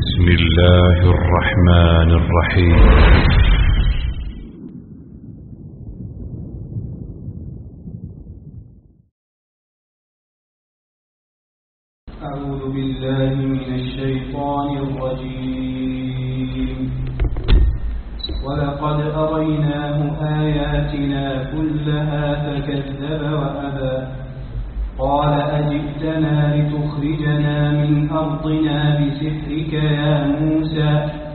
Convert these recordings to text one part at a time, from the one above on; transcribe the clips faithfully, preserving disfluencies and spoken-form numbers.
بسم الله الرحمن الرحيم. أعوذ بالله من الشيطان الرجيم. ولقد أريناه آياتنا كلها فكذب وأبى قال أجئتنا لتخرجنا من أرضنا بسحرك يا موسى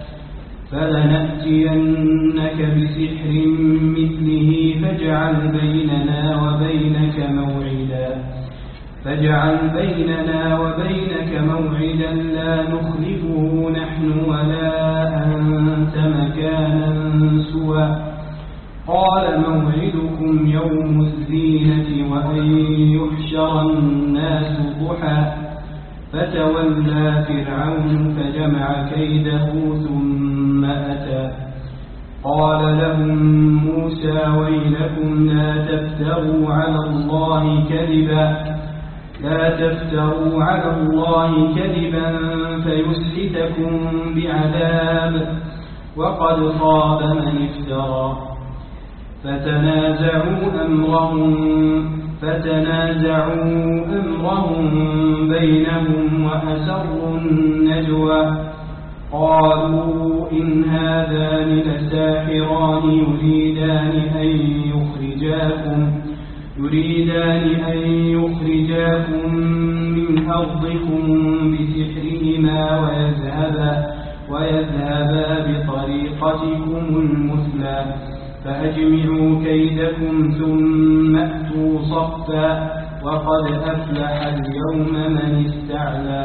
فلنأتينك بسحر مثله فاجعل بيننا وبينك موعدا فاجعل بيننا وبينك موعدا لا نخلفه نحن ولا أنت مكانا سوى قال موعدكم يوم الزينة وأن يحشر الناس ضحى فتولى فرعون فجمع كيده ثم أتى قال لهم موسى ويلكم لا تفتروا على الله كذبا لا تفتروا على الله كذبا فيسحتكم بعذاب وقد خاب من افترى فتنازعوا أمرهم فتنازعوا أمرهم بينهم وأسروا النجوى قالوا إن هذان لساحران يريدان أن يخرجاكم يريدان أن يخرجاكم من أرضكم بسحرهما ويذهبا ويذهبا بطريقتكم المثلى فأجمعوا كيدكم ثم أتوا صفا وقد أفلح اليوم من استعلى.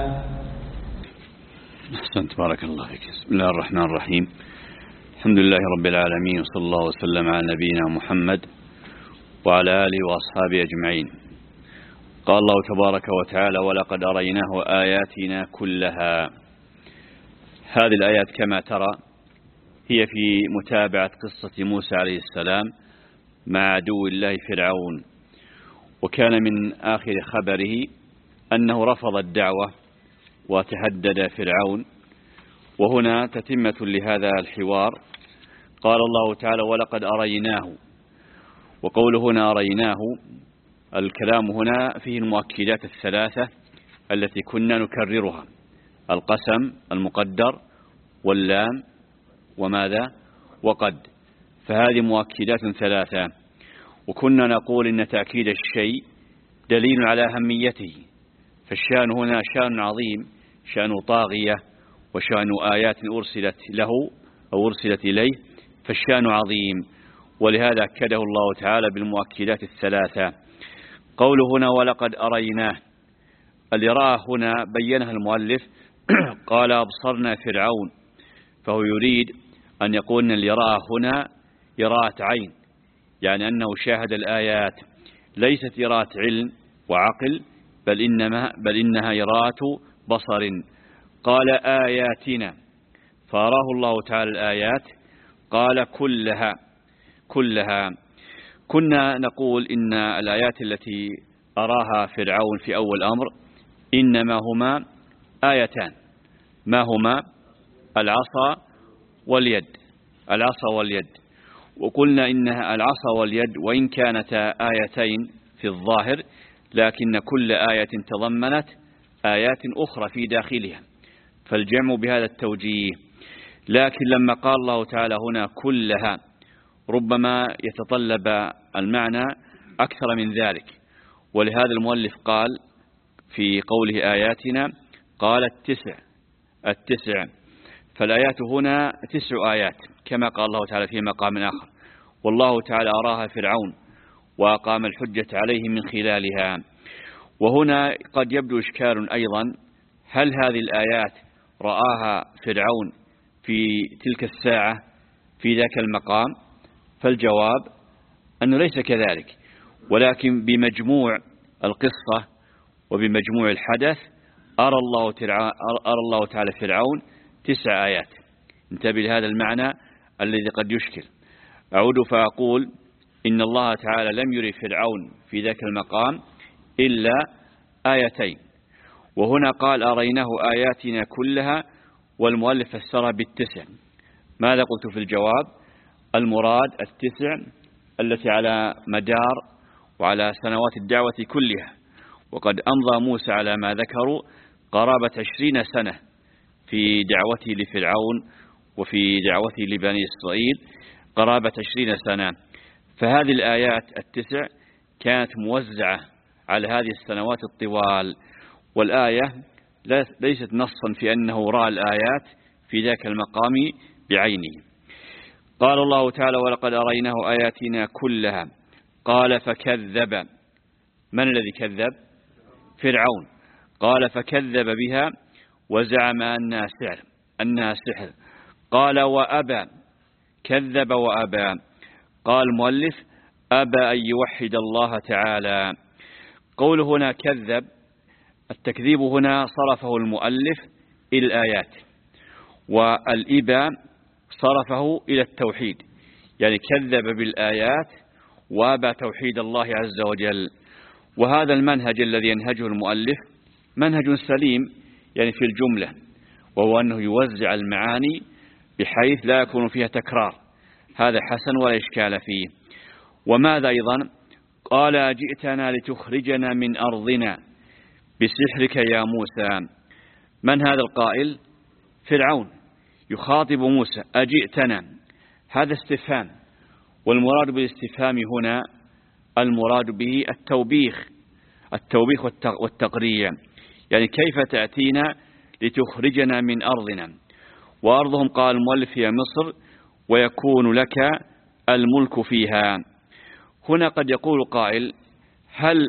أحسنت، بارك الله فيك. بسم الله الرحمن الرحيم. الحمد لله رب العالمين، وصلى الله وسلم على نبينا محمد وعلى آله وأصحابه أجمعين. قال الله تبارك وتعالى: ولقد أريناه آياتنا كلها. هذه الآيات كما ترى هي في متابعة قصة موسى عليه السلام مع عدو الله فرعون، وكان من آخر خبره أنه رفض الدعوة وتهدد فرعون. وهنا تتمة لهذا الحوار. قال الله تعالى: ولقد أريناه. وقوله هنا أريناه، الكلام هنا فيه المؤكدات الثلاثة التي كنا نكررها: القسم المقدر واللام وماذا وقد. فهذه مؤكدات ثلاثة، وكنا نقول إن تأكيد الشيء دليل على أهميته. فالشأن هنا شأن عظيم، شأن طاغية، وشأن آيات أرسلت له أو أرسلت إليه، فالشأن عظيم، ولهذا أكده الله تعالى بالمؤكدات الثلاثة. قوله هنا ولقد أريناه، الإراءة هنا بينها المؤلف قال أبصرنا فرعون، فهو يريد أن يقول أن الإراءة هنا إراءة عين، يعني أنه شاهد الآيات، ليست إراءة علم وعقل، بل, إنما بل إنها إراءة بصر. قال آياتنا، فأراه الله تعالى الآيات، قال كلها كلها. كنا نقول إن الآيات التي أراها فرعون في أول أمر إنما هما آيتان، ما هما؟ العصا واليد، العصا واليد. وقلنا إنها العصا واليد وإن كانتا آيتين في الظاهر، لكن كل آية تضمنت آيات أخرى في داخلها، فالجمع بهذا التوجيه. لكن لما قال الله تعالى هنا كلها، ربما يتطلب المعنى أكثر من ذلك، ولهذا المؤلف قال في قوله آياتنا قال التسع التسع فالآيات هنا تسع آيات كما قال الله تعالى في مقام آخر: والله تعالى أراها فرعون وأقام الحجة عليه من خلالها. وهنا قد يبدو إشكال أيضا: هل هذه الآيات رآها فرعون في تلك الساعة في ذاك المقام؟ فالجواب أنه ليس كذلك، ولكن بمجموع القصة وبمجموع الحدث أرى الله تعالى, أرى الله تعالى فرعون تسع آيات. انتبه لهذا المعنى الذي قد يشكل. أعود فأقول إن الله تعالى لم يري فرعون في ذاك المقام إلا آيتين، وهنا قال أريناه آياتنا كلها، والمؤلف فسرها بالتسع. ماذا قلت في الجواب؟ المراد التسع التي على مدار وعلى سنوات الدعوة كلها، وقد أمضى موسى على ما ذكروا قرابة عشرين سنة في دعوته لفرعون وفي دعوته لبني إسرائيل، قرابة عشرين سنة. فهذه الآيات التسع كانت موزعة على هذه السنوات الطوال، والآية ليست نصا في أنه رأى الآيات في ذاك المقام بعينه. قال الله تعالى: ولقد أريناه آياتنا كلها قال فكذب. من الذي كذب؟ فرعون. قال فكذب بها وزعم أنها سحر أنها سحر قال وأبى، كذب وأبى. قال المؤلف: أبى أن يوحد الله تعالى. قول هنا كذب، التكذيب هنا صرفه المؤلف إلى الآيات، والإباء صرفه إلى التوحيد، يعني كذب بالآيات وأبى توحيد الله عز وجل. وهذا المنهج الذي ينهجه المؤلف منهج سليم يعني في الجملة، وهو أنه يوزع المعاني بحيث لا يكون فيها تكرار، هذا حسن ولا إشكال فيه. وماذا أيضا؟ قال: جئتنا لتخرجنا من أرضنا بسحرك يا موسى. من هذا القائل؟ فرعون يخاطب موسى: أجئتنا. هذا استفهام، والمراد بالاستفهام هنا المراد به التوبيخ التوبيخ والتقريع، يعني كيف تأتينا لتخرجنا من أرضنا، وأرضهم قال المؤلف هي مصر، ويكون لك الملك فيها. هنا قد يقول قائل: هل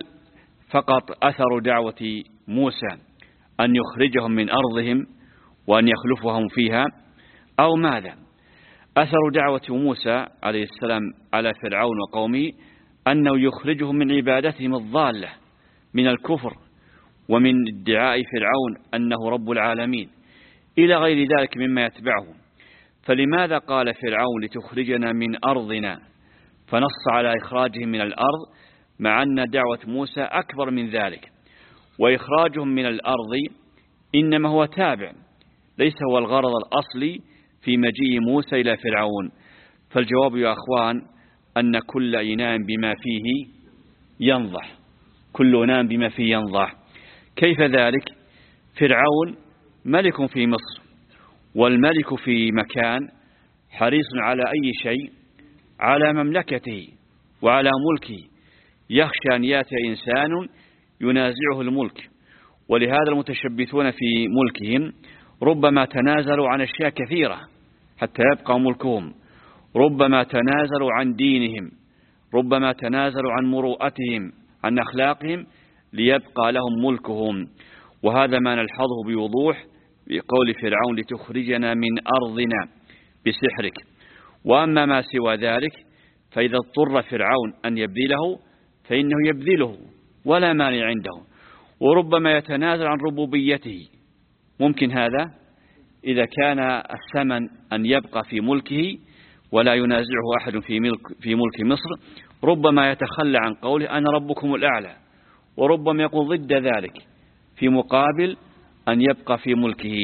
فقط أثر دعوة موسى أن يخرجهم من أرضهم وأن يخلفهم فيها، أو ماذا؟ أثر دعوة موسى عليه السلام على فرعون وقومه أنه يخرجهم من عبادتهم الضالة، من الكفر ومن ادعاء فرعون أنه رب العالمين إلى غير ذلك مما يتبعه. فلماذا قال فرعون لتخرجنا من أرضنا، فنص على إخراجهم من الأرض، مع أن دعوة موسى أكبر من ذلك؟ وإخراجهم من الأرض إنما هو تابع، ليس هو الغرض الأصلي في مجيء موسى إلى فرعون. فالجواب يا أخوان أن كل إناء بما فيه ينضح، كل إناء بما فيه ينضح. كيف ذلك؟ فرعون ملك في مصر، والملك في مكان حريص على أي شيء، على مملكته وعلى ملكه، يخشى أن يأتي إنسان ينازعه الملك. ولهذا المتشبثون في ملكهم ربما تنازلوا عن أشياء كثيرة حتى يبقى ملكهم، ربما تنازلوا عن دينهم، ربما تنازلوا عن مروءتهم، عن أخلاقهم، ليبقى لهم ملكهم. وهذا ما نلحظه بوضوح بقول فرعون لتخرجنا من أرضنا بسحرك. وأما ما سوى ذلك فإذا اضطر فرعون أن يبذله فإنه يبذله ولا مانع عنده، وربما يتنازل عن ربوبيته، ممكن هذا إذا كان الثمن أن يبقى في ملكه ولا ينازعه أحد في ملك, في ملك مصر، ربما يتخلى عن قوله أنا ربكم الأعلى، وربما يقول ضد ذلك في مقابل أن يبقى في ملكه.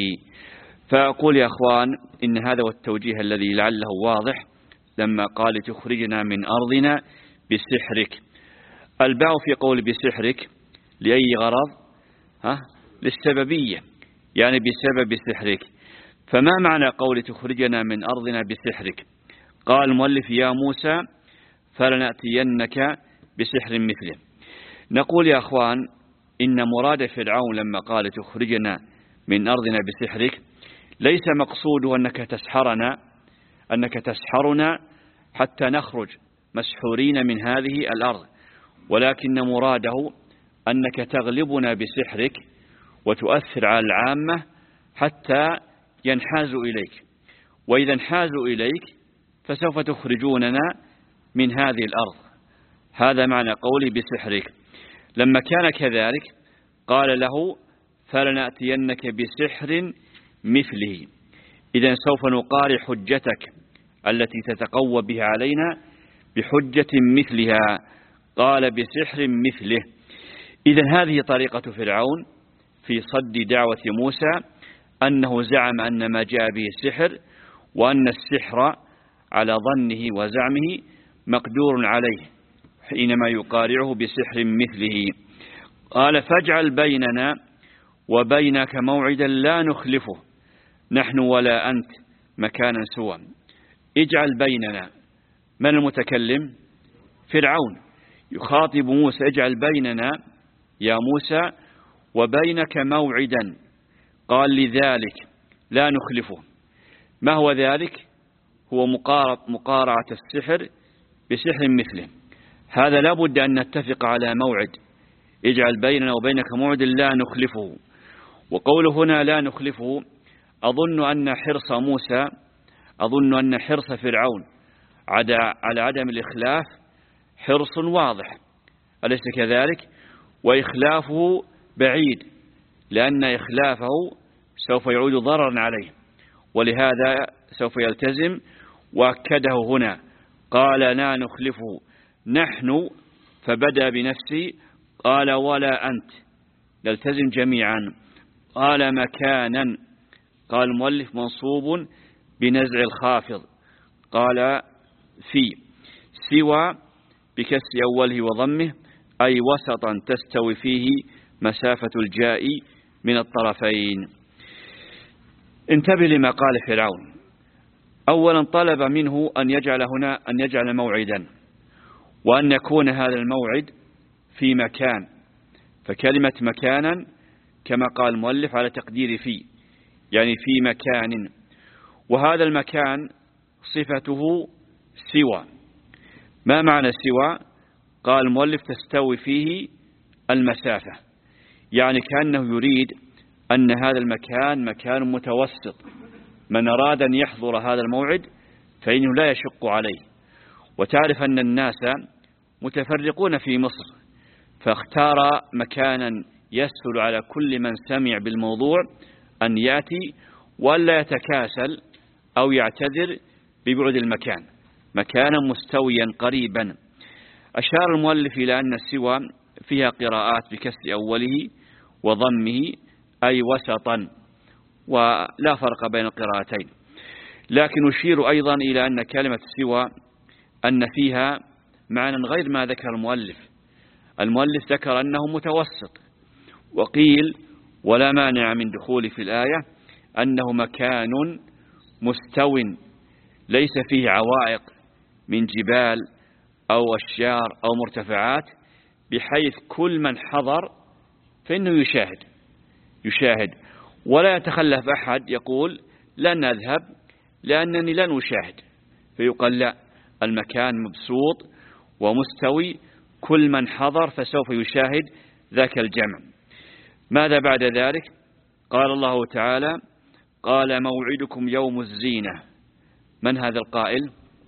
فأقول يا أخوان إن هذا هو التوجيه الذي لعله واضح لما قال تخرجنا من أرضنا بسحرك. الباء في قول بسحرك لأي غرض؟ ها؟ للسببية، يعني بسبب سحرك. فما معنى قول تخرجنا من أرضنا بسحرك؟ قال المؤلف يا موسى فلنأتينك بسحر مثله. نقول يا أخوان إن مراد فرعون لما قال تخرجنا من أرضنا بسحرك ليس مقصوده أنك تسحرنا أنك تسحرنا حتى نخرج مسحورين من هذه الأرض، ولكن مراده أنك تغلبنا بسحرك وتؤثر على العامة حتى ينحازوا إليك، وإذا انحازوا إليك فسوف تخرجوننا من هذه الأرض. هذا معنى قولي بسحرك. لما كان كذلك قال له فلنأتينك بسحر مثله، إذن سوف نقارع حجتك التي تتقوى بها علينا بحجة مثلها. قال بسحر مثله. إذن هذه طريقة فرعون في صد دعوة موسى أنه زعم أن ما جاء به السحر، وأن السحر على ظنه وزعمه مقدور عليه حينما يقارعه بسحر مثله. قال فاجعل بيننا وبينك موعدا لا نخلفه نحن ولا أنت مكانا سوى. اجعل بيننا، من المتكلم؟ فرعون يخاطب موسى، اجعل بيننا يا موسى وبينك موعدا. قال لذلك لا نخلفه. ما هو ذلك؟ هو مقارعة السحر بسحر مثله. هذا لا بد أن نتفق على موعد. اجعل بيننا وبينك موعدا لا نخلفه. وقوله هنا لا نخلفه، أظن أن حرص موسى أظن أن حرص فرعون على عدم الإخلاف حرص واضح، أليس كذلك؟ وإخلافه بعيد، لأن إخلافه سوف يعود ضررا عليه، ولهذا سوف يلتزم. وأكده هنا قال لا نخلفه نحن، فبدأ بنفسه قال ولا أنت، نلتزم جميعا. قال مكانا، قال المؤلف منصوب بنزع الخافض. قال في سوى بكسر أوله وضمه، أي وسطا تستوي فيه مسافة الجاء من الطرفين. انتبه لما قال فرعون. أولا طلب منه أن يجعل هنا أن يجعل موعدا، وأن يكون هذا الموعد في مكان، فكلمة مكانا كما قال المؤلف على تقدير في، يعني في مكان، وهذا المكان صفته سوى. ما معنى سوى؟ قال المؤلف تستوي فيه المسافة، يعني كأنه يريد أن هذا المكان مكان متوسط، من أراد أن يحضر هذا الموعد فإنه لا يشق عليه. وتعرف أن الناس متفرقون في مصر، فاختار مكانا يسهل على كل من سمع بالموضوع أن يأتي ولا يتكاسل أو يعتذر ببعد المكان، مكانا مستويا قريبا. أشار المؤلف إلى أن السوى فيها قراءات بكسر أوله وضمه، أي وسطا، ولا فرق بين القراءتين. لكن أشير أيضا إلى أن كلمة سوى أن فيها معنى غير ما ذكر المؤلف. المؤلف ذكر أنه متوسط، وقيل ولا مانع من دخول في الآية أنه مكان مستو ليس فيه عوائق من جبال أو أشجار أو مرتفعات، بحيث كل من حضر فإنه يشاهد يشاهد ولا يتخلف أحد يقول لن أذهب لأنني لن أشاهد، فيقال لا، المكان مبسوط ومستوي، كل من حضر فسوف يشاهد ذاك الجمع. ماذا بعد ذلك؟ قال الله تعالى قال موعدكم يوم الزينة. من هذا القائل؟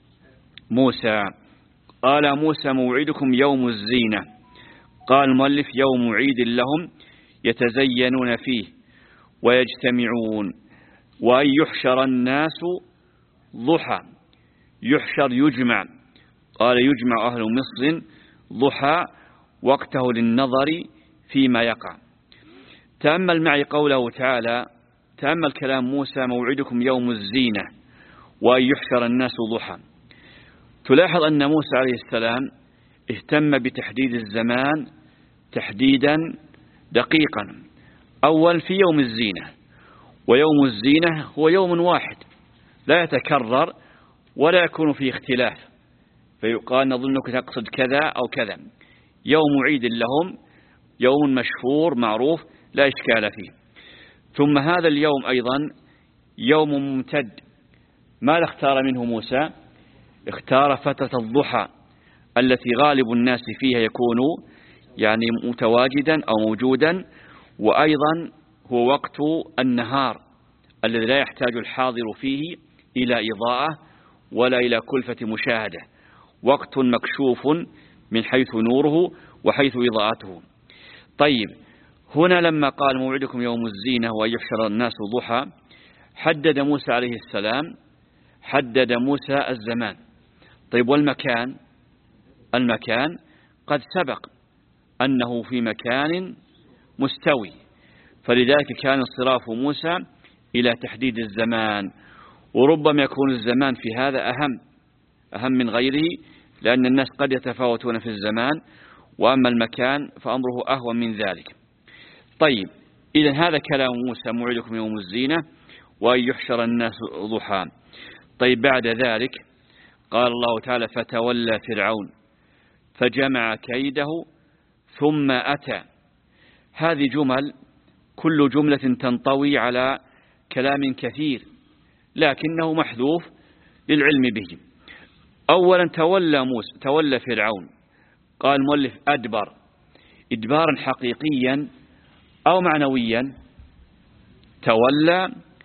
موسى. قال موسى موعدكم يوم الزينة. قال المؤلف يوم عيد لهم يتزينون فيه ويجتمعون، وأن يحشر الناس ضحى. يحشر يجمع، قال يجمع أهل مصر ضحى وقته للنظر فيما يقع. تأمل معي قوله تعالى، تأمل كلام موسى موعدكم يوم الزينة وأن يحشر الناس ضحى. تلاحظ أن موسى عليه السلام اهتم بتحديد الزمان تحديدا دقيقا. أول في يوم الزينة، ويوم الزينة هو يوم واحد لا يتكرر ولا يكون فيه اختلاف، فيقال نظنك تقصد كذا أو كذا. يوم عيد لهم، يوم مشهور معروف لا إشكال فيه. ثم هذا اليوم أيضا يوم ممتد. ماذا اختار منه موسى؟ اختار فترة الضحى التي غالب الناس فيها يكون يعني متواجدا أو موجودا، وأيضا هو وقت النهار الذي لا يحتاج الحاضر فيه إلى إضاءة ولا إلى كلفة مشاهدة، وقت مكشوف من حيث نوره وحيث إضاءته. طيب، هنا لما قال موعدكم يوم الزينة وأن يحشر الناس ضحى، حدد موسى عليه السلام حدد موسى الزمان. طيب والمكان؟ المكان قد سبق أنه في مكان مستوي، فلذلك كان انصراف موسى إلى تحديد الزمان، وربما يكون الزمان في هذا أهم أهم من غيره، لأن الناس قد يتفاوتون في الزمان، وأما المكان فأمره أهون من ذلك. طيب، إذن هذا كلام موسى: موعدكم يوم الزينة وأن يحشر الناس ضحى. طيب، بعد ذلك قال الله تعالى: فتولى فرعون فجمع كيده ثم أتى. هذه جمل، كل جملة تنطوي على كلام كثير لكنه محذوف للعلم به. أولا تولى موسى تولى فرعون، قال المؤلف أدبر، إدبارا حقيقيا أو معنويا. تولى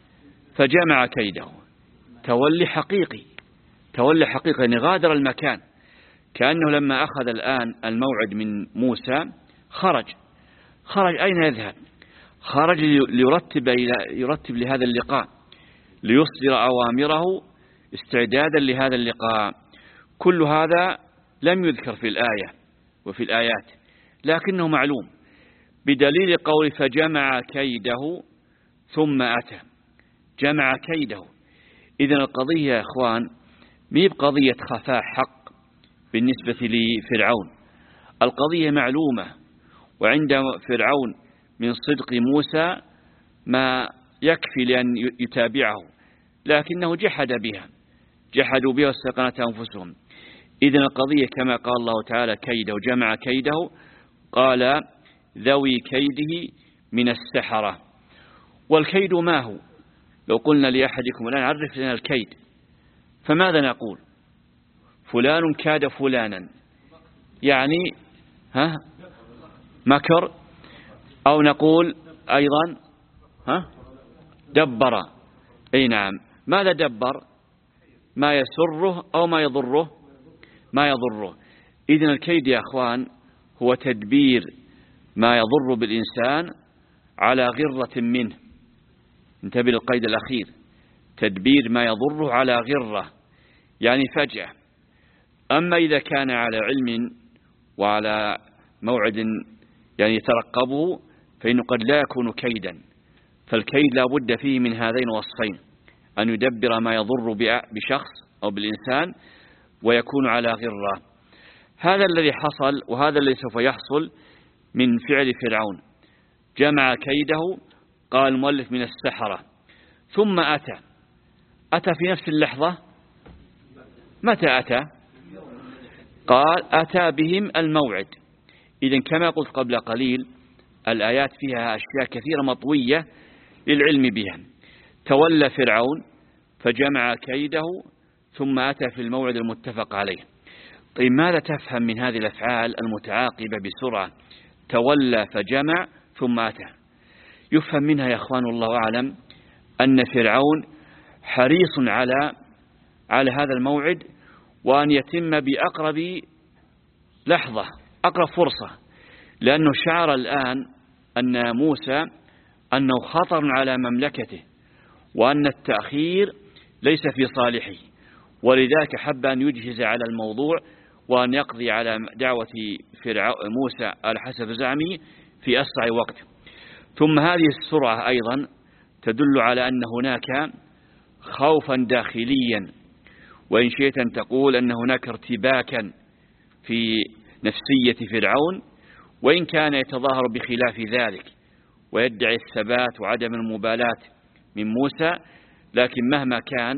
فجمع كيده، تولي حقيقي، تولي حقيقي يعني غادر المكان، كأنه لما أخذ الآن الموعد من موسى خرج خرج أين يذهب؟ خرج ليرتب يرتب لهذا اللقاء، ليصدر أوامره استعدادا لهذا اللقاء. كل هذا لم يذكر في الآية وفي الآيات، لكنه معلوم بدليل قول فجمع كيده ثم أتى. جمع كيده، إذن القضية يا إخوان مي بقضية خفاء حق بالنسبة لفرعون، القضية معلومة، وعند فرعون من صدق موسى ما يكفي لأن يتابعه، لكنه جحد بها، جحدوا بها واستيقنت أنفسهم. إذن القضية كما قال الله تعالى كيده، جمع كيده، قال ذوي كيده من السحرة. والكيد ما هو؟ لو قلنا لأحدكم الآن عرف لنا الكيد، فماذا نقول؟ فلان كاد فلانا، يعني ها مكر، أو نقول أيضا ها دبر. أي نعم، ماذا دبر؟ ما يسره أو ما يضره؟ ما يضره. إذن الكيد يا أخوان هو تدبير ما يضر بالإنسان على غرة منه. انتبه للقيد الأخير، تدبير ما يضره على غرة، يعني فجأة. أما إذا كان على علم وعلى موعد يعني يترقبه، فإنه قد لا يكون كيدا. فالكيد لا بد فيه من هذين الوصفين: أن يدبر ما يضر بشخص أو بالإنسان، ويكون على غرة. هذا الذي حصل، وهذا الذي سوف يحصل من فعل فرعون. جمع كيده، قال المؤلف من السحرة، ثم أتى. أتى في نفس اللحظة؟ متى أتى؟ قال أتى بهم الموعد. إذن كما قلت قبل قليل، الآيات فيها أشياء كثيرة مطوية للعلم بها. تولى فرعون فجمع كيده ثم أتى في الموعد المتفق عليه. طيب، ماذا تفهم من هذه الأفعال المتعاقبة بسرعة؟ تولى فجمع ثم أتى. يفهم منها يا أخوان الله أعلم أن فرعون حريص على على هذا الموعد، وأن يتم بأقرب لحظة، أقرب فرصة، لأنه شعر الآن أن موسى أنه خطر على مملكته، وأن التأخير ليس في صالحه، ولذلك حب أن يجهز على الموضوع وأن يقضي على دعوة موسى على حسب زعمه في أسرع وقت. ثم هذه السرعة أيضا تدل على أن هناك خوفا داخليا، وإن شئت أن تقول أن هناك ارتباكا في نفسية فرعون، وإن كان يتظاهر بخلاف ذلك ويدعي الثبات وعدم المبالاة من موسى، لكن مهما كان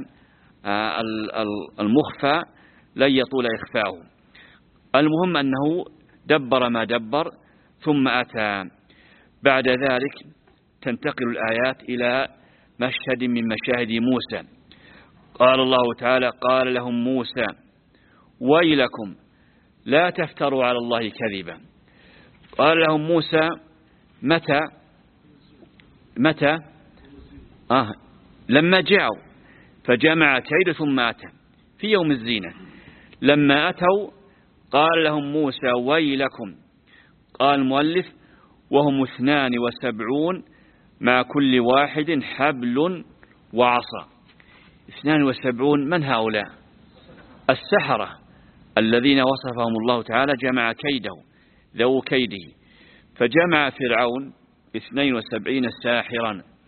المخفى لن يطول إخفاؤه. المهم أنه دبر ما دبر ثم أتى. بعد ذلك تنتقل الآيات إلى مشهد من مشاهد موسى. قال الله تعالى: قال لهم موسى: ويلكم لا تفتروا على الله كذبا. قال لهم موسى متى متى آه لما جاءوا فجمع كيد ثم أتى في يوم الزينة. لما أتوا قال لهم موسى: ويلكم. قال المؤلف: وهم اثنان وسبعون مع كل واحد حبل وعصا. اثنان وسبعون، من هؤلاء؟ السحرة الذين وصفهم الله تعالى جمع كيده، ذو كيده. فجمع فرعون اثنين وسبعين ساحرا،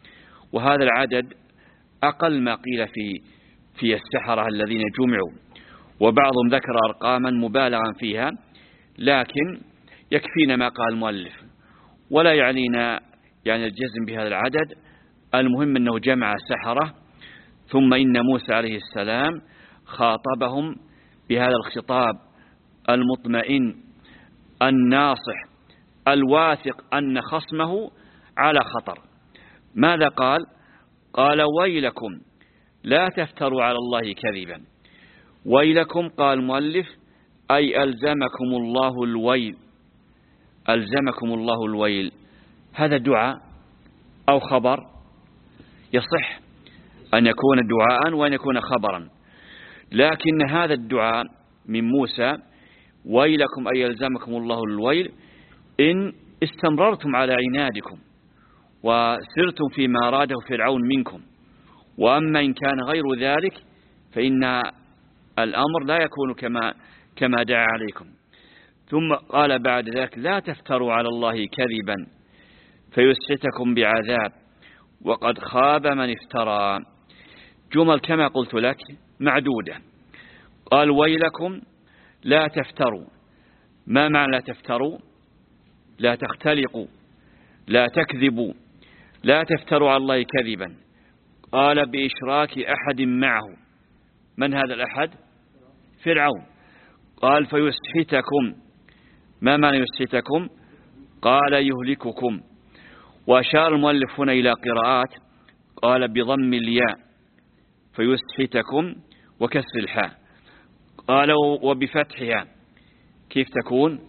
وهذا العدد أقل ما قيل في في السحرة الذين جمعوا، وبعضهم ذكر أرقاما مبالغا فيها، لكن يكفينا ما قال المؤلف ولا يعنينا يعني الجزم بهذا العدد. المهم أنه جمع سحرة، ثم إن موسى عليه السلام خاطبهم بهذا الخطاب المطمئن الناصح الواثق أن خصمه على خطر. ماذا قال؟ قال ويلكم لا تفتروا على الله كذبا. ويلكم قال المؤلف أي ألزمكم الله الويل، ألزمكم الله الويل. هذا دعاء أو خبر؟ يصح أن يكون دعاء وأن يكون خبرا، لكن هذا الدعاء من موسى ويلكم أي ألزمكم الله الويل إن استمررتم على عنادكم وسرتم فيما أراده فرعون منكم، وأما إن كان غير ذلك فإن الأمر لا يكون كما كما دعا عليكم. ثم قال بعد ذلك لا تفتروا على الله كذبا فيسحتكم بعذاب وقد خاب من افترى. جمل كما قلت لك معدودة. قال ويلكم لا تفتروا. ما معنى لا تفتروا؟ لا تختلقوا، لا تكذبوا، لا تفتروا على الله كذبا. قال بإشراك أحد معه. من هذا الأحد؟ فرعون. قال فيسحتكم. ما معنى يسحتكم؟ قال يهلككم. وأشار المؤلف هنا إلى قراءات، قال بضم الياء فيسحتكم وكسر الحاء، قال وبفتحها. كيف تكون؟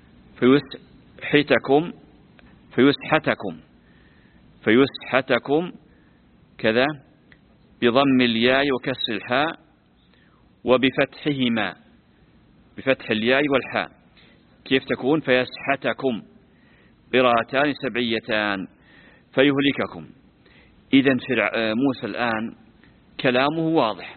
فيسحتكم فيسحتكم فيسحتكم كذا بضم الياء وكسر الحاء وبفتحهما، بفتح الياء والحاء. كيف تكون؟ فيسحتكم. قراءتان سبعيتان. فيهلككم. إذن موسى الآن كلامه واضح.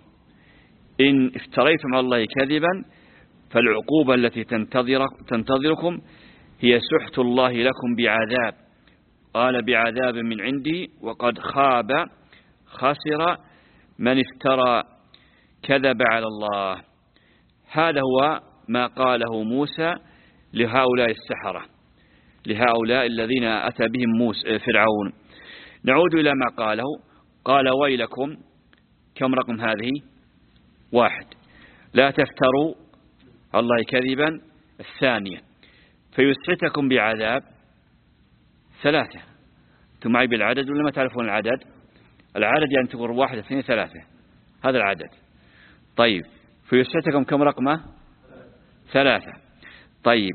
إن افتريتم على الله كذبا فالعقوبة التي تنتظر تنتظركم هي سحت الله لكم بعذاب. قال بعذاب من عندي وقد خاب خسر من افترى كذب على الله. هذا هو ما قاله موسى لهؤلاء السحرة، لهؤلاء الذين أتى بهم موسى فرعون. نعود إلى ما قاله. قال ويلكم. كم رقم هذه؟ واحد. لا تفتروا على الله كذبا. الثانية فيسحتكم بعذاب. ثلاثة. أنتم معي بالعدد ولا ما تعرفون العدد؟ العدد يعني تقول واحد اثنين ثلاثة، هذا العدد. طيب فيسحتكم كم رقمه؟ ثلاثة. طيب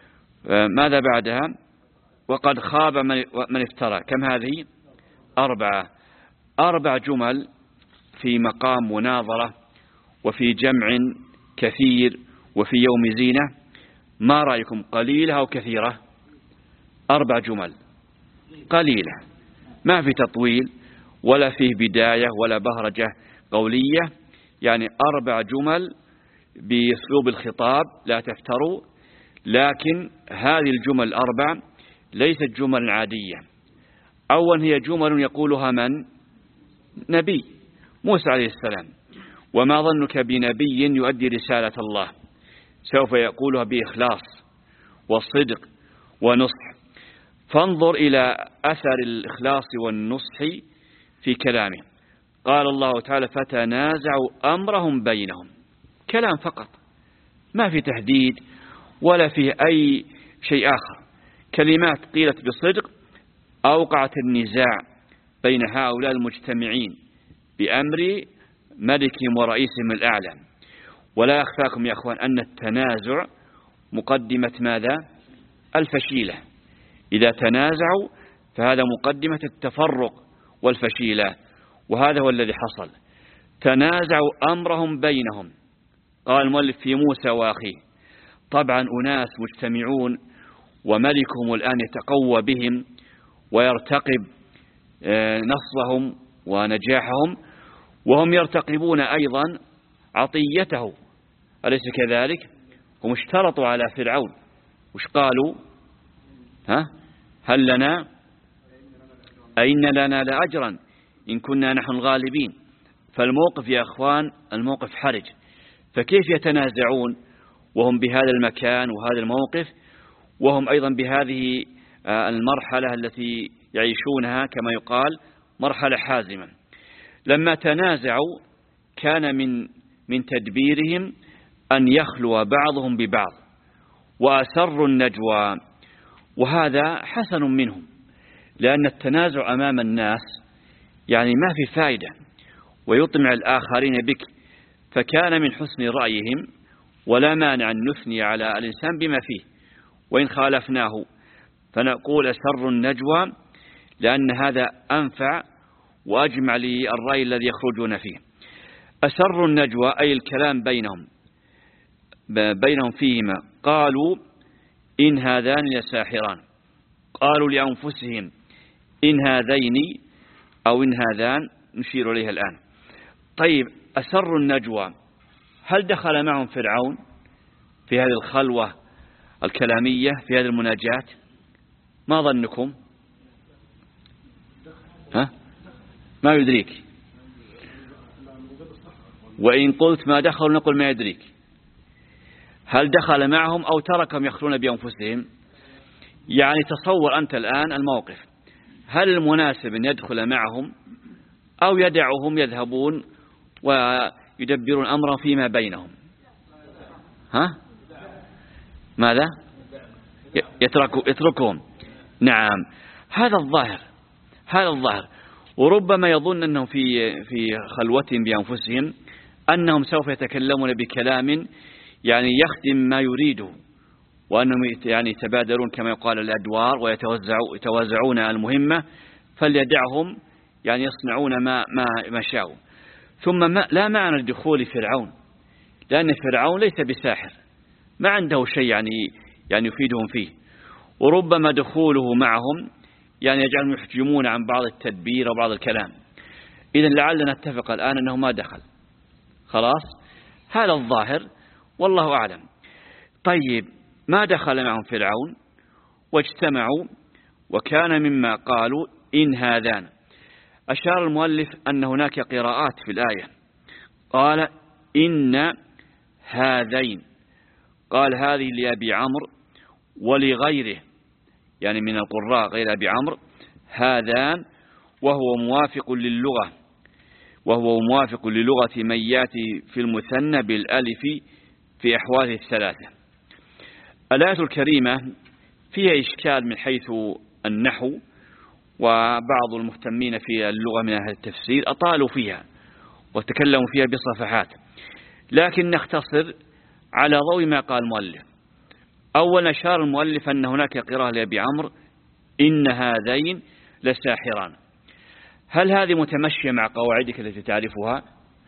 ماذا بعدها؟ وقد خاب من افترى. كم هذه؟ أربعة. أربع جمل في مقام مناظرة وفي جمع كثير وفي يوم زينة. ما رأيكم، قليلة أو كثيرة؟ أربع جمل قليلة، ما في تطويل ولا فيه بداية ولا بهرجة قولية، يعني أربع جمل بأسلوب الخطاب لا تفتروا. لكن هذه الجمل الأربع ليست جمل عادية. أولا هي جمل يقولها من؟ نبي موسى عليه السلام. وما ظنك بنبي يؤدي رسالة الله؟ سوف يقولها بإخلاص وصدق ونصح. فانظر إلى أثر الإخلاص والنصح في كلامه. قال الله تعالى فتنازعوا أمرهم بينهم. كلام فقط، ما في تهديد ولا فيه أي شيء آخر. كلمات قيلت بصدق أوقعت النزاع بين هؤلاء المجتمعين بأمر ملكهم ورئيسهم الأعلى. ولا يخفاكم يا أخوان أن التنازع مقدمة ماذا؟ الفشيلة. إذا تنازعوا فهذا مقدمة التفرق والفشيلة، وهذا هو الذي حصل. تنازعوا أمرهم بينهم. قال المؤلف في موسى وأخيه. طبعا أناس مجتمعون وملكهم الآن يتقوى بهم ويرتقب نصرهم ونجاحهم، وهم يرتقبون أيضا عطيته، أليس كذلك؟ هم اشترطوا على فرعون، وش قالوا؟ ها؟ هل لنا أين لنا لأجرا إن كنا نحن الغالبين. فالموقف يا أخوان الموقف حرج، فكيف يتنازعون وهم بهذا المكان وهذا الموقف، وهم أيضا بهذه المرحلة التي يعيشونها كما يقال مرحلة حازمة. لما تنازعوا كان من من تدبيرهم أن يخلو بعضهم ببعض وأسروا النجوى، وهذا حسن منهم، لأن التنازع أمام الناس يعني ما في فائدة ويطمع الآخرين بك، فكان من حسن رأيهم ولا مانع أن نثني على الإنسان بما فيه، وإن خالفناه فنقول أسروا النجوى، لأن هذا أنفع وأجمع للرأي الذي يخرجون فيه. أسروا النجوى أي الكلام بينهم بينهم فيهما. قالوا إن هذان لساحران، قالوا لأنفسهم إن هذين أو إن هذان نشير إليها الآن. طيب أسروا النجوى، هل دخل معهم فرعون في هذه الخلوة الكلامية في هذه المناجاة؟ ما ظنكم؟ ها؟ ما يدريك، وإن قلت ما دخلوا نقول ما يدريك. هل دخل معهم أو تركهم يخلون بأنفسهم؟ يعني تصور أنت الآن الموقف، هل المناسب أن يدخل معهم أو يدعهم يذهبون ويدبرون أمرا فيما بينهم؟ ها؟ ماذا؟ يتركوا يتركهم. نعم، هذا الظاهر هذا الظاهر وربما يظن أنهم في في خلوتهم بأنفسهم أنهم سوف يتكلمون بكلام يعني يخدم ما يريده، وأنهم يعني يتبادلون كما يقال الأدوار ويتوزعوا يتوزعون المهمة، فليدعهم يعني يصنعون ما ما ما شاءوا. ثم ما لا معنى لدخول فرعون، لأن فرعون ليس بساحر، ما عنده شيء يعني يعني يفيدهم فيه، وربما دخوله معهم يعني يجعلهم يحجمون عن بعض التدبير وبعض الكلام. إذا لعلنا نتفق الآن أنه ما دخل، خلاص هذا الظاهر والله أعلم. طيب ما دخل معهم فرعون واجتمعوا، وكان مما قالوا إن هذان. أشار المؤلف أن هناك قراءات في الآية، قال إن هذين، قال هذه لأبي عمرو ولغيره يعني من القراء غير أبي عمرو هذان، وهو موافق للغة وهو موافق للغة من يأتي في المثنى بالألف في أحواله الثلاثة. الآية الكريمة فيها إشكال من حيث النحو، وبعض المهتمين في اللغة من أهل التفسير أطالوا فيها وتكلموا فيها بصفحات، لكن نختصر على ضوء ما قال المؤلف. أولا أشار المؤلف أن هناك قراءة لأبي عمرو إن هذين لساحران. هل هذه متمشية مع قواعدك التي تعرفها؟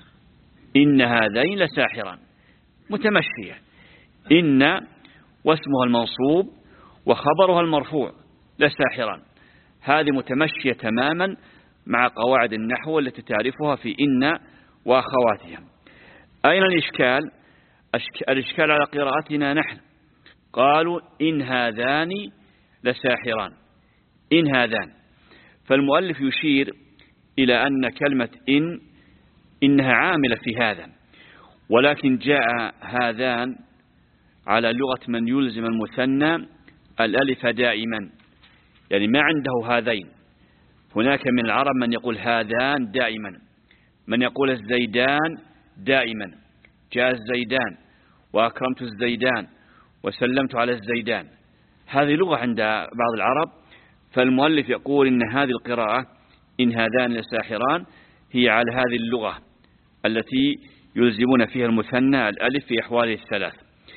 إن هذين لساحران متمشية، إن واسمها المنصوب وخبرها المرفوع لساحران، هذه متمشية تماما مع قواعد النحو التي تعرفها في إن وأخواتها. أين الإشكال؟ الإشكال على قراءتنا نحن، قالوا إن هذان لساحران، إن هذان. فالمؤلف يشير إلى أن كلمة إن إنها عاملة في هذا، ولكن جاء هذان على لغة من يلزم المثنى الألف دائما، يعني ما عنده هذين. هناك من العرب من يقول هذان دائما، من يقول الزيدان دائما، جاء الزيدان وأكرمت الزيدان وسلمت على الزيدان، هذه لغة عند بعض العرب. فالمؤلف يقول إن هذه القراءة إن هذان لساحران هي على هذه اللغة التي يلزمون فيها المثنى الألف في أحواله الثلاث.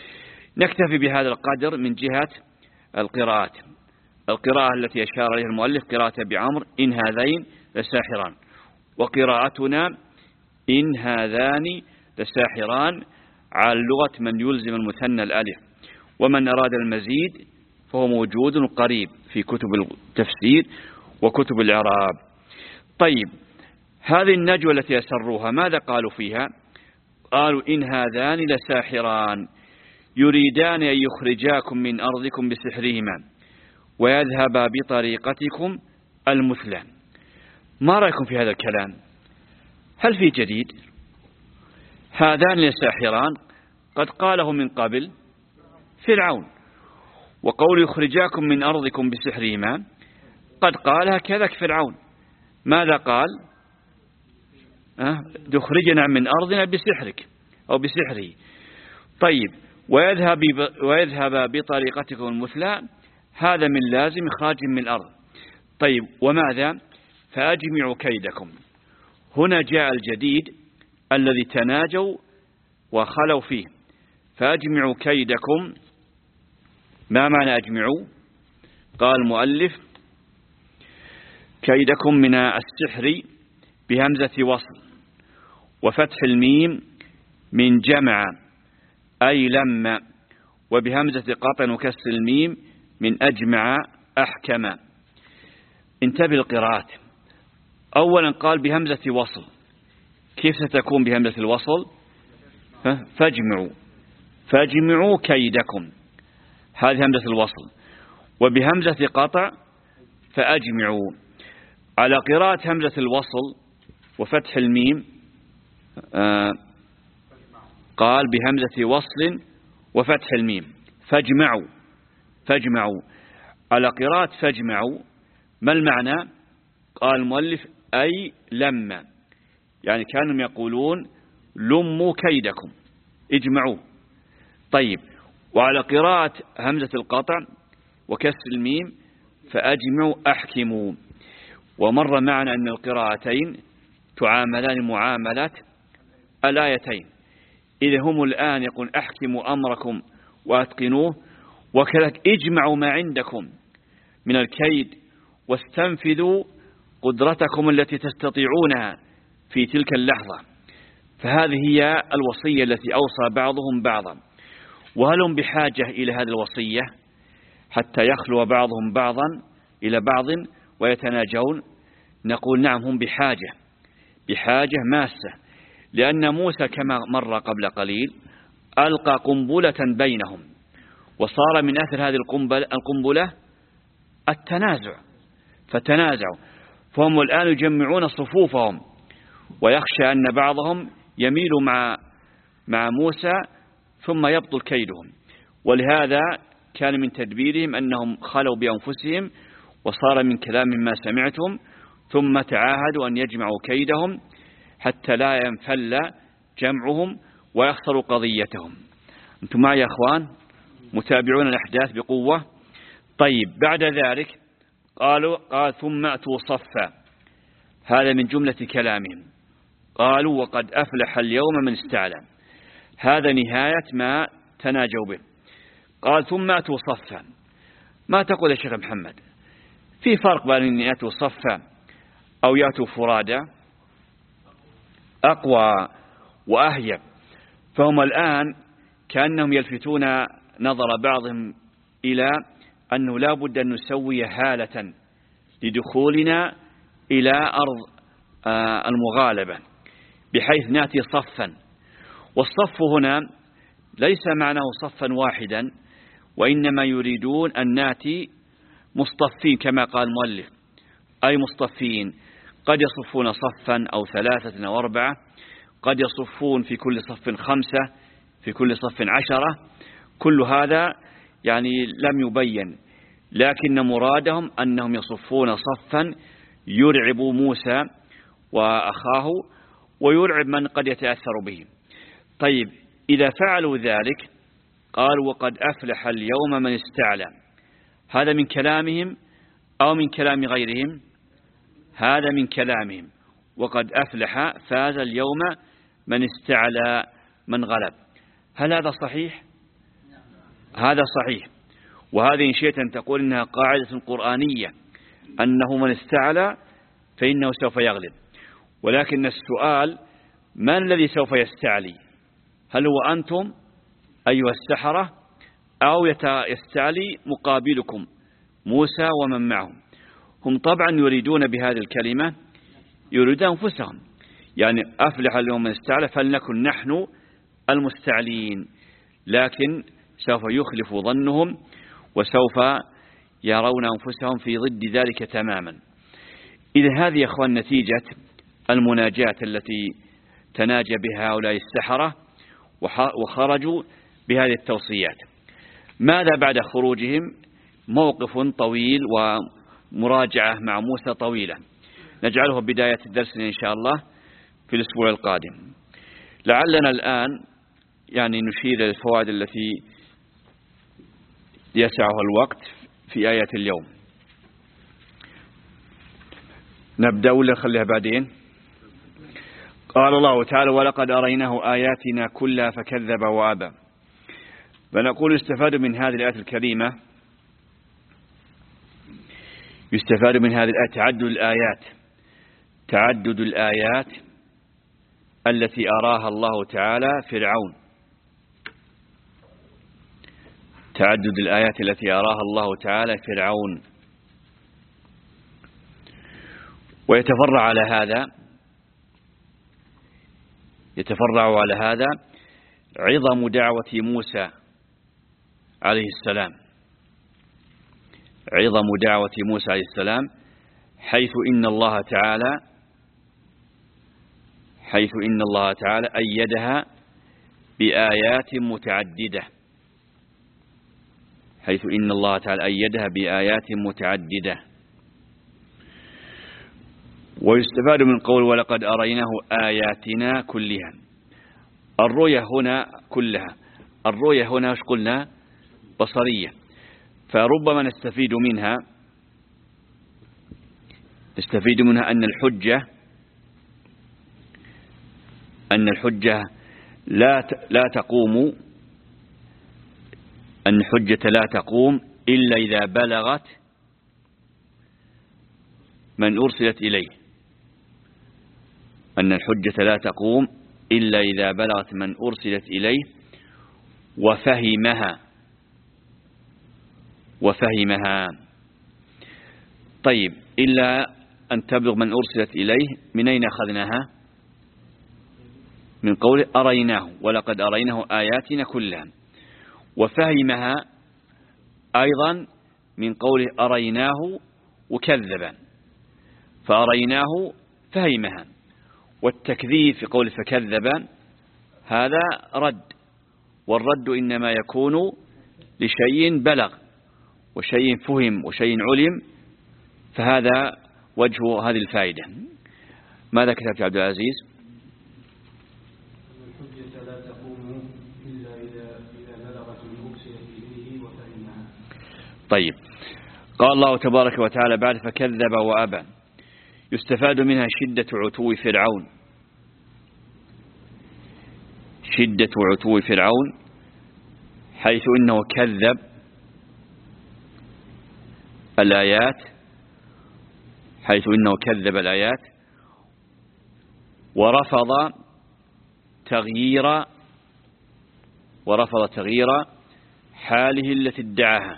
نكتفي بهذا القدر من جهة القراءات. القراءة التي أشار إليها المؤلف قراءة أبي عمرو إن هذين لساحران، وقراءتنا إن هذان لساحران على لغة من يلزم المثنى الألف. ومن أراد المزيد فهو موجود قريب في كتب التفسير وكتب الإعراب. طيب هذه النجوى التي أسروها ماذا قالوا فيها؟ قالوا إن هذان لساحران يريدان أن يخرجاكم من أرضكم بسحرهما ويذهبا بطريقتكم المثلى. ما رأيكم في هذا الكلام؟ هل في جديد؟ هذان الساحران قد قاله من قبل فرعون، وقول يخرجاكم من أرضكم بسحرهما قد قالها كذلك فرعون. ماذا قال؟ أه؟ تخرجنا من أرضنا بسحرك أو بسحره. طيب، ويذهب, ويذهب بطريقتكم المثلى، هذا من لازم خارج من الأرض. طيب، وماذا؟ فأجمعوا كيدكم. هنا جاء الجديد الذي تناجوا وخلوا فيه. فأجمعوا كيدكم، ما معنى أجمعوا؟ قال المؤلف كيدكم من السحر بهمزة وصل وفتح الميم من جمع أي لما، وبهمزة قطع وكسر الميم من أجمع أحكم. انتبه القراءات. أولا قال بهمزة وصل، كيف ستكون بهمزة الوصل؟ فاجمعوا فاجمعوا كيدكم، هذه همزة الوصل. وبهمزة قطع فأجمعوا. على قراءة همزة الوصل وفتح الميم آه قال بهمزة وصل وفتح الميم فاجمعوا فاجمعوا. على قراءة فاجمعوا ما المعنى؟ قال المؤلف أي لما، يعني كانوا يقولون لموا كيدكم، اجمعوا. طيب، وعلى قراءة همزة القطع وكسر الميم فأجمعوا أحكموا. ومر معنا أن القراءتين تعاملان معاملة الآيتين، إذا هم الآن يقول أحكموا أمركم وأتقنوه، وكذلك اجمعوا ما عندكم من الكيد واستنفذوا قدرتكم التي تستطيعونها في تلك اللحظة. فهذه هي الوصية التي أوصى بعضهم بعضا. وهل هم بحاجة إلى هذه الوصية حتى يخلو بعضهم بعضا إلى بعض ويتناجون؟ نقول نعم، هم بحاجة بحاجة ماسة، لأن موسى كما مر قبل قليل ألقى قنبلة بينهم، وصار من أثر هذه القنبلة, القنبلة التنازع، فتنازعوا. فهم الآن يجمعون صفوفهم، ويخشى أن بعضهم يميل مع مع موسى ثم يبطل كيدهم. ولهذا كان من تدبيرهم أنهم خلوا بأنفسهم، وصار من كلام ما سمعتم، ثم تعاهدوا أن يجمعوا كيدهم حتى لا ينفل جمعهم ويخسروا قضيتهم. أنتم معي يا أخوان؟ متابعون الأحداث بقوة. طيب، بعد ذلك قالوا قال ثم أتوا صفا، هذا من جملة كلامهم. قالوا وقد أفلح اليوم من استعلى، هذا نهاية ما تناجوا به. قال ثم أتوا صفا، ما تقول يا شيخ محمد؟ في فرق بين أن يأتوا صفا أو يأتوا فرادا؟ أقوى وأهيب. فهم الآن كأنهم يلفتون نظر بعضهم إلى أنه لا بد أن نسوي هالة لدخولنا إلى أرض المغالبة، بحيث نأتي صفا. والصف هنا ليس معناه صفا واحدا، وإنما يريدون أن نأتي مصطفين كما قال المؤلف، أي مصطفين. قد يصفون صفا أو ثلاثة أو أربعة، قد يصفون في كل صف خمسة، في كل صف عشرة. كل هذا يعني لم يبين، لكن مرادهم أنهم يصفون صفا يرعب موسى وأخاه ويرعب من قد يتأثر به. طيب، إذا فعلوا ذلك قال وقد أفلح اليوم من استعلى، هذا من كلامهم أو من كلام غيرهم؟ هذا من كلامهم. وقد أفلح، فاز اليوم من استعلى، من غلب. هل هذا صحيح؟ هذا صحيح. وهذه إن شئت أن تقول إنها قاعدة قرآنية، أنه من استعلى فإنه سوف يغلب. ولكن السؤال من الذي سوف يستعلي؟ هل هو أنتم أيها السحرة، أو يستعلي مقابلكم موسى ومن معهم؟ هم طبعا يريدون بهذه الكلمة يريدون أنفسهم، يعني أفلح اليوم من استعلى فلنكن نحن المستعلين. لكن سوف يخلف ظنهم وسوف يرون أنفسهم في ضد ذلك تماما. إذا هذه يا أخوان نتيجة المناجاة التي تناجى بها هؤلاء السحرة وخرجوا بهذه التوصيات. ماذا بعد خروجهم؟ موقف طويل ومراجعة مع موسى طويلة نجعله بداية الدرس إن شاء الله في الأسبوع القادم. لعلنا الآن يعني نشير للفوائد التي يسعها الوقت في آيات اليوم. نبدأ ولا نخليها بعدين؟ قال الله تعالى: ولقد أريناه آياتنا كلها فكذب وأبى. فنقول يستفاد من هذه الآية الكريمة يستفاد من هذه الآية تعدد الآيات تعدد الآيات التي أراها الله تعالى فرعون تعدد الآيات التي أراها الله تعالى فرعون ويتفرع على هذا يتفرع على هذا عظم دعوة موسى عليه السلام عظم دعوة موسى عليه السلام حيث إن الله تعالى حيث إن الله تعالى أيدها بآيات متعددة حيث إن الله تعالى أيدها بآيات متعددة. ويستفاد من قول ولقد أريناه آياتنا كلها. الرؤية هنا كلها الرؤية هنا ايش قلنا؟ بصرية. فربما نستفيد منها نستفيد منها أن الحجة أن الحجة لا لا تقوم أن الحجة لا تقوم إلا إذا بلغت من أرسلت إليه أن الحجة لا تقوم إلا إذا بلغت من أرسلت إليه وفهمها وفهمها. طيب إلا أن تبلغ من أرسلت إليه من أين أخذناها؟ من قول أريناه ولقد أريناه آياتنا كلها. وفهمها أيضا من قوله أريناه وكذب فأريناه فهمها. والتكذيب في قول فكذب هذا رد والرد إنما يكون لشيء بلغ وشيء فهم وشيء علم فهذا وجه هذه الفائدة. ماذا كتبت عبد العزيز؟ الحجة لا تقوم إلا إذا بلغت من أرسلت إليه وفهمها. طيب قال الله تبارك وتعالى بعد فكذب وأبى يستفاد منها شدة عتو فرعون شدة عتو فرعون حيث إنه كذب الآيات حيث إنه كذب الآيات ورفض تغيير ورفض تغيير حاله التي ادعاها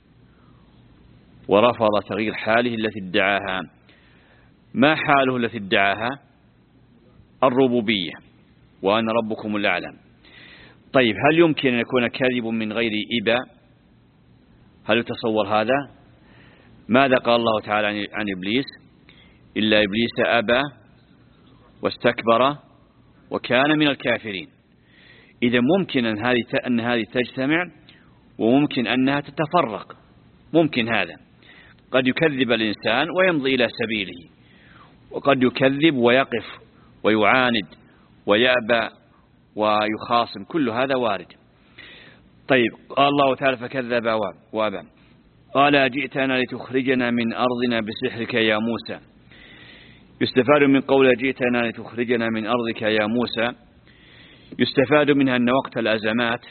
ورفض تغيير حاله التي ادعاها. ما حاله التي ادعاها؟ الربوبية وأنا ربكم الأعلى. طيب هل يمكن أن يكون كذب من غير إبا؟ هل يتصور هذا؟ ماذا قال الله تعالى عن إبليس؟ إلا إبليس أبى واستكبر وكان من الكافرين. إذا ممكن أن هذه أن هذه تجتمع وممكن أنها تتفرق. ممكن هذا قد يكذب الإنسان ويمضي إلى سبيله وقد يكذب ويقف ويعاند ويأبى ويخاصم. كل هذا وارد. طيب قال الله تعالى فكذب وأبى قال جئتنا لتخرجنا من أرضنا بسحرك يا موسى. يستفاد من قول جئتنا لتخرجنا من أرضك يا موسى يستفاد منها أن وقت الأزمات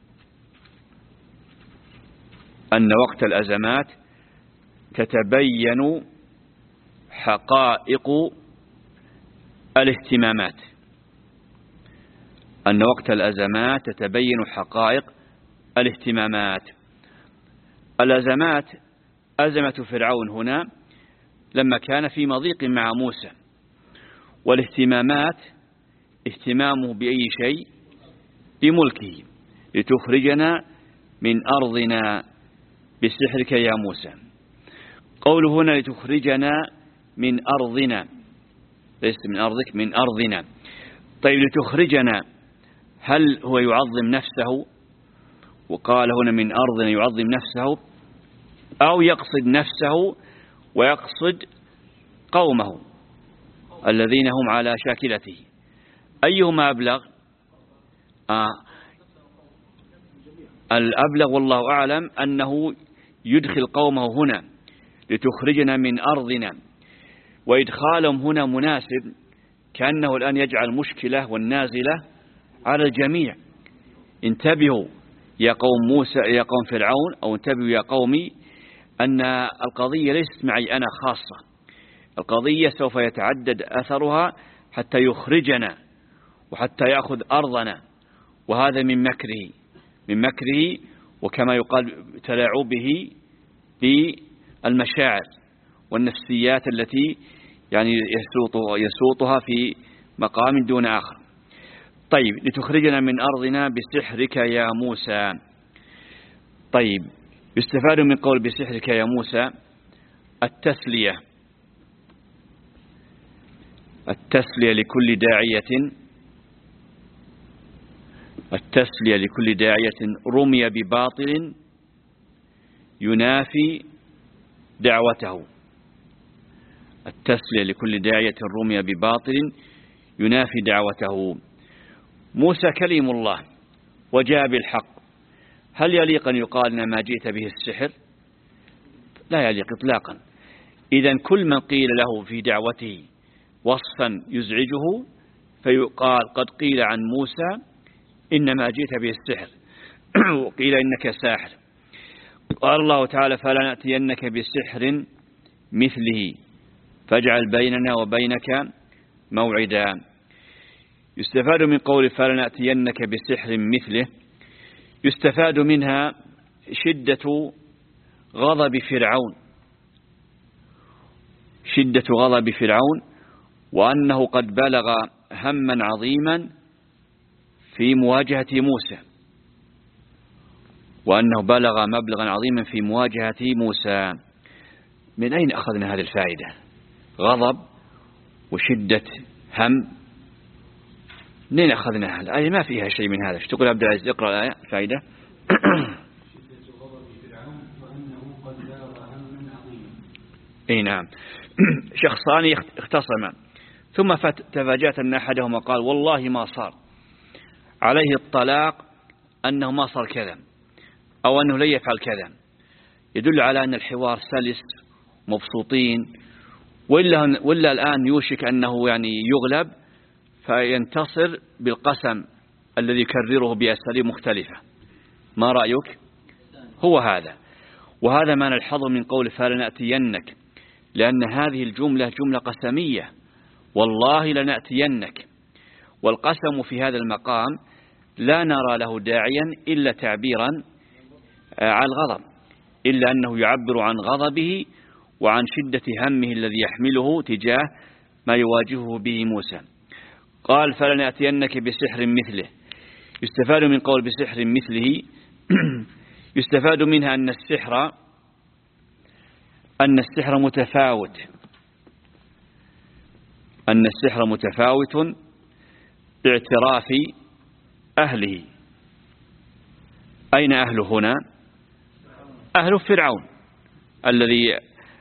أن وقت الأزمات تتبين حقائق الاهتمامات أن وقت الأزمات تتبين حقائق الاهتمامات. الأزمات أزمة فرعون هنا لما كان في مضيق مع موسى والاهتمامات اهتمامه بأي شيء بملكه لتخرجنا من أرضنا بسحرك يا موسى. قوله هنا لتخرجنا من أرضنا، ليس من أرضك، من أرضنا. طيب لتخرجنا، هل هو يعظم نفسه وقال هنا من أرضنا يعظم نفسه، أو يقصد نفسه ويقصد قومه الذين هم على شاكلته؟ أيهما أبلغ؟ آه الأبلغ والله أعلم أنه يدخل قومه هنا لتخرجنا من أرضنا، وإدخالهم هنا مناسب، كأنه الآن يجعل مشكلة والنازلة على الجميع. انتبهوا يا قوم موسى، يا قوم فرعون، أو انتبهوا يا قومي أن القضية ليست معي أنا خاصة، القضية سوف يتعدد أثرها حتى يخرجنا وحتى يأخذ أرضنا، وهذا من مكره من مكره وكما يقال تلاعبه بالمشاعر والنفسيات التي يعني يسوطها في مقام دون آخر. طيب لتخرجنا من أرضنا بسحرك يا موسى. طيب يستفاد من قول بسحرك يا موسى التسلية، التسلية لكل داعية التسلية لكل داعية رمي بباطل ينافي دعوته. التسلية لكل داعية رمي بباطل ينافي دعوته. موسى كليم الله وجاء بالحق، هل يليق أن يقال إن ما جئت به السحر؟ لا يليق إطلاقا. إذن كل من قيل له في دعوته وصفا يزعجه فيقال قد قيل عن موسى إنما جئت به السحر وقيل إنك ساحر. قال الله تعالى فلنأتينك بسحر مثله فاجعل بيننا وبينك موعدا. يستفاد من قول فلنأتينك بسحر مثله، يستفاد منها شدة غضب فرعون شدة غضب فرعون وأنه قد بلغ هما عظيما في مواجهة موسى وأنه بلغ مبلغا عظيما في مواجهة موسى. من أين أخذنا هذه الفائدة؟ غضب وشدة هم، منين أخذنا؟ الآية ما فيها شيء من هذا. ايش تقول عبد العزيز؟ اقرأ الآية فائدة. شدة غضب فرعون وأنه قد بلغ هما عظيما. اي نعم. شخصان اختصما ثم تفاجأت أن أحدهما قال والله ما صار عليه الطلاق، أنه ما صار كذا أو أنه لن يفعل كذا، يدل على أن الحوار سلس مبسوطين، وإلا, وإلا الآن يوشك أنه يعني يغلب فينتصر بالقسم الذي يكرره بأساليب مختلفة. ما رأيك؟ هو هذا، وهذا ما نلحظه من قول فلنأتينك، لأن هذه الجملة جملة قسمية، والله لنأتينك، والقسم في هذا المقام لا نرى له داعيا إلا تعبيرا عن الغضب، إلا أنه يعبر عن غضبه وعن شدة همه الذي يحمله تجاه ما يواجهه به موسى. قال فلنأتينك بسحر مثله. يستفاد من قول بسحر مثله يستفاد منها أن السحر أن السحر متفاوت أن السحر متفاوت باعتراف أهله. أين أهله هنا؟ أهل فرعون الذي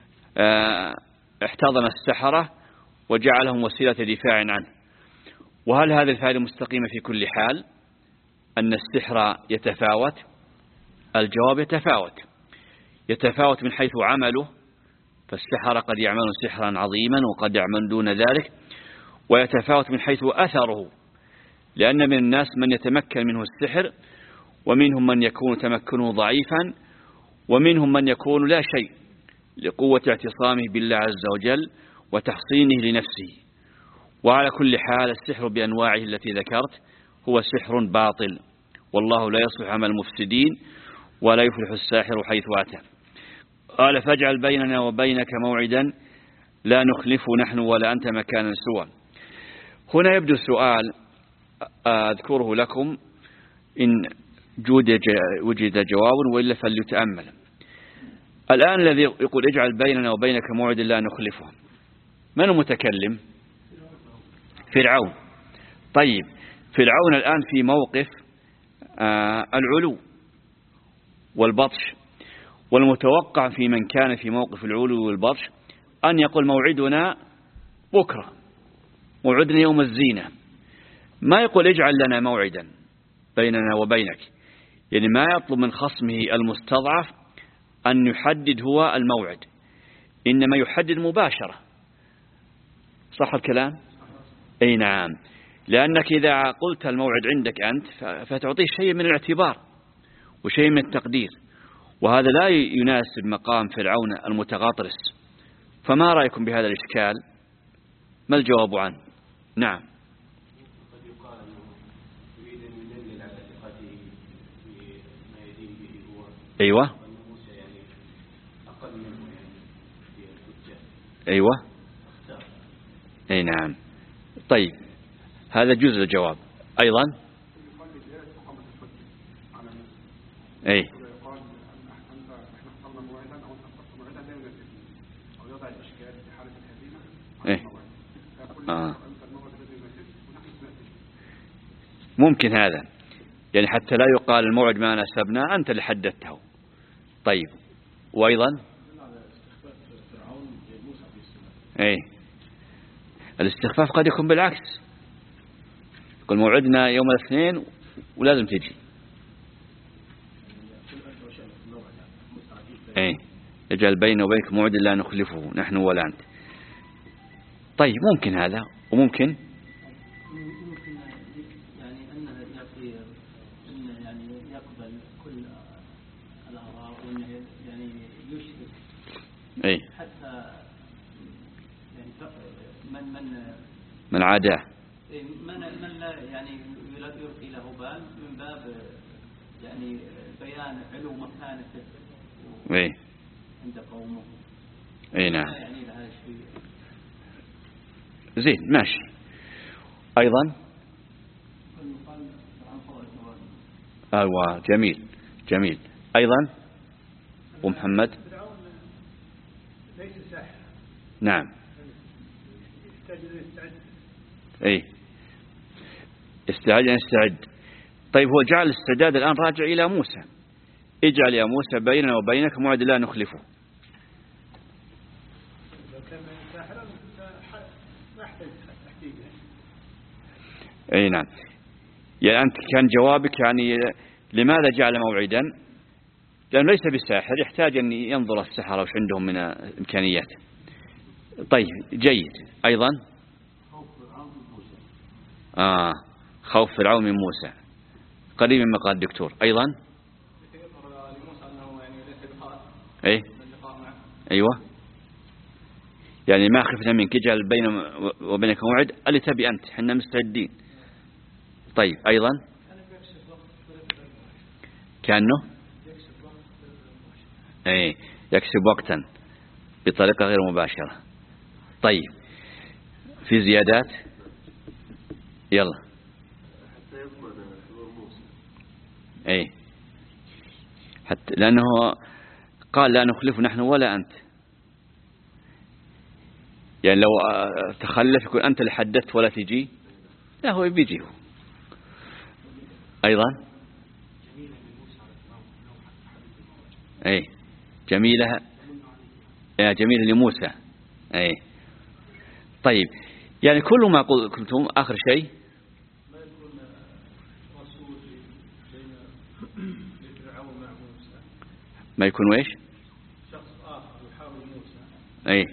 احتضن السحرة وجعلهم وسيلة دفاع عنه. وهل هذا الفائدة مستقيمة في كل حال أن السحر يتفاوت؟ الجواب يتفاوت يتفاوت من حيث عمله، فالسحر قد يعمل سحرا عظيما وقد يعمل دون ذلك، ويتفاوت من حيث أثره، لأن من الناس من يتمكن منه السحر، ومنهم من يكون تمكنه ضعيفا، ومنهم من يكون لا شيء لقوة اعتصامه بالله عز وجل وتحصينه لنفسه. وعلى كل حال السحر بأنواعه التي ذكرت هو سحر باطل، والله لا يصلح عمل المفسدين ولا يفلح الساحر حيث أتى. قال فاجعل بيننا وبينك موعدا لا نخلف نحن ولا أنت مكانا سوى. هنا يبدو السؤال أذكره لكم إن وجد جواب، وإلا فليتأمل. الآن الذي يقول اجعل بيننا وبينك موعدا لا نخلفه، من المتكلم؟ فرعون. طيب فرعون الآن في موقف آه العلو والبطش، والمتوقع في من كان في موقف العلو والبطش أن يقول موعدنا بكرة، موعدنا يوم الزينة. ما يقول اجعل لنا موعدا بيننا وبينك، يعني ما يطلب من خصمه المستضعف أن يحدد هو الموعد، إنما يحدد مباشرة. صح الكلام؟ أي نعم، لأنك إذا قلت الموعد عندك أنت فتعطيه شيء من الاعتبار وشيء من التقدير، وهذا لا يناسب مقام فرعون المتغاطرس. فما رأيكم بهذا الإشكال؟ ما الجواب عنه؟ نعم. قد يقال أنه يريد أن يدلل على ثقته بما يدين به هو. أيوة. وأن موسى يعني أقل منه يعني في الحجة. أيوة. اختار. أي نعم. طيب هذا جزء الجواب. أيضا أي إيه؟ آه. ممكن هذا، يعني حتى لا يقال الموعد ما ناسبنا أنت اللي حددته. طيب وأيضا إيه؟ الاستخفاف قد يكون بالعكس، يقول موعدنا يوم الاثنين ولازم تجي. إيه؟ يجعل بيننا وبينك موعد لا نخلفه نحن ولا أنت. طيب ممكن هذا، وممكن ممكن يعني أنه يعطي أنه يعني يقبل كل الآراء، وأنه يعني يشرك. إيه؟ حتى يعني من من من عاداه من من لا يعني يلقي له بال من باب يعني بيان علو مكانته إيه؟ عند قومه. إيه نعم. يعني لها شيء زين ماشي. أيضا أيوة جميل جميل. أيضا ومحمد ليس ساحر. نعم. يحتاج أن يستعد. إيه استعد يستعد. طيب هو جعل الاستعداد الآن راجع إلى موسى، اجعل يا موسى بيننا وبينك موعد لا نخلفه. لو كان ساحرا ما يحتاج تحديد. أي نعم. يعني أنت كان جوابك يعني لماذا جعل موعدا؟ لأنه ليس بالساحر، يحتاج أن ينظر السحرة وش عندهم من إمكانيات. طيب جيد. أيضا خوف فرعون من موسى. آه خوف فرعون من موسى قريب مما قال الدكتور. أيضا يظهر لموسى أنه يعني ليس بخائف. إيه؟ اللقاء معه. أيوة، يعني ما خفنا منك اجعل بين وبينك موعد اللي تبي أنت، حنا مستعدين. طيب أيضا كأنه إيه يكسب وقتا بطريقة غير مباشرة. طيب في زيادات؟ يلا. حتى يضمن حضور موسى. إيه حتى لأنه قال لا نخلف نحن ولا أنت، يعني لو تخلف يكون أنت اللي حددت ولا تجي، لا هو بيجي. أيضا أي جميلة يا جميلة لموسى. أي طيب يعني كل ما قلتم آخر شيء ما يكون رسول بين فرعون مع موسى، ما يكون ويش شخص آخر يحاول موسى. أي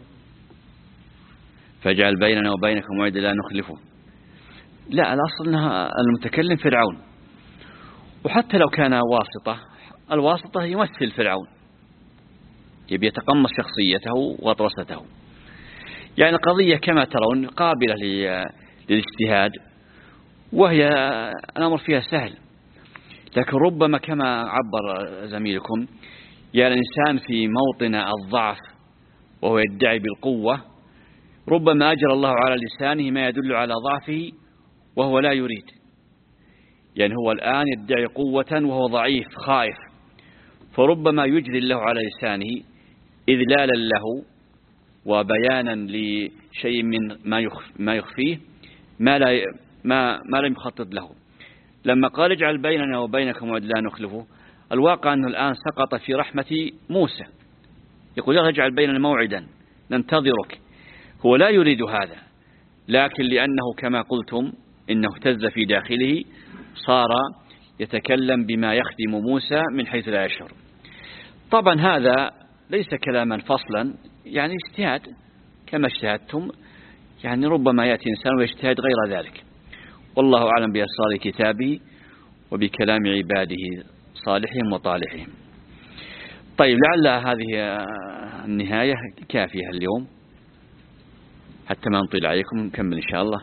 فاجعل بيننا وبينك موعدا لا نخلفه. لا الأصل أنها المتكلم فرعون، وحتى لو كان واسطة، الواسطة يمثل فرعون، يبي يتقمص شخصيته وطرسته. يعني القضية كما ترون قابلة للاجتهاد، وهي الأمر فيها سهل، لكن ربما كما عبر زميلكم يعني الإنسان في موطن الضعف وهو يدعي بالقوة، ربما أجرى الله على لسانه ما يدل على ضعفه وهو لا يريد. يعني هو الآن يدعي قوة وهو ضعيف خائف، فربما يجري الله على لسانه إذلالا له وبيانا لشيء من ما ما يخفيه ما لا ما ما لم يخطط له. لما قال اجعل بيننا وبينك موعد لا نخلفه، الواقع أنه الآن سقط في رحمة موسى، يقول اجعل بيننا موعدا ننتظرك. هو لا يريد هذا، لكن لأنه كما قلتم إنه اهتز في داخله صار يتكلم بما يخدم موسى من حيث لا يشعر. طبعا هذا ليس كلاما فصلا، يعني اجتهاد كما اجتهدتم، يعني ربما يأتي إنسان ويجتهد غير ذلك. والله أعلم بأسرار كتابه وبكلام عباده صالحهم وطالحهم. طيب لعل هذه النهاية كافية اليوم حتى ما نطيل عليكم، نكمل إن شاء الله.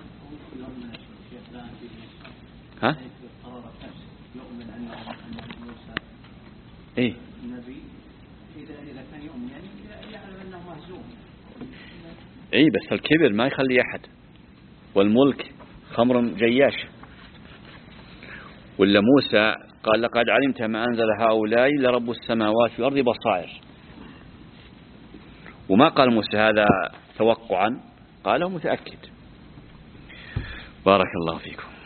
ها؟ إيه؟ إيه بس الكبر ما يخلي أحد، والملك خمر جياش. ولا موسى قال لقد علمت ما أنزل هؤلاء لرب السماوات والأرض بصائر، وما قال موسى هذا توقعا، قاله متأكد. بارك الله فيكم.